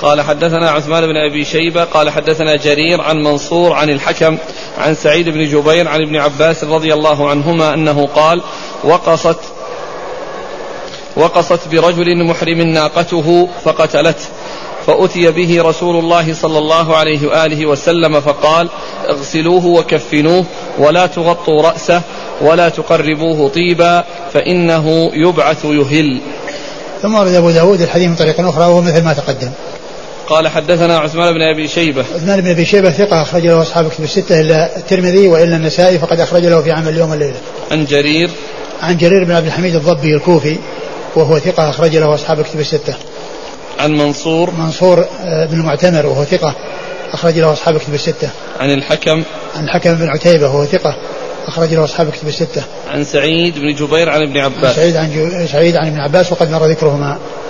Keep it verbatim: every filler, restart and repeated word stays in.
قال حدثنا عثمان بن أبي شيبة قال حدثنا جرير عن منصور عن الحكم عن سعيد بن جبير عن ابن عباس رضي الله عنهما أنه قال وقصت وقصت برجل محرم ناقته فقتلته فأتي به رسول الله صلى الله عليه وآله وسلم فقال اغسلوه وكفنوه ولا تغطوا رأسه ولا تقربوه طيبا فإنه يبعث يهل. ثم ورد أبو داود الحديث من طريق أخرى وهو مثل ما تقدم. قال حدثنا عثمان بن أبي شيبة. عثمان بن أبي شيبة ثقة أخرج له أصحاب كتب الستة إلا الترمذي وإلا النسائي فقد أخرج له في عمل اليوم والليلة. عن جرير عن جرير بن عبد الحميد الضبي الكوفي وهو ثقة أخرج له أصحاب كتب الستة. عن منصور منصور بن المعتمر وهو ثقة أخرج له أصحاب كتب الستة. عن الحكم عن الحكم بن عتيبة وهو ثقة أخرج له أصحاب كتب الستة. عن سعيد بن جبير عن ابن عباس. عن سعيد عن سعيد عن ابن عباس وقد مر ذكرهما.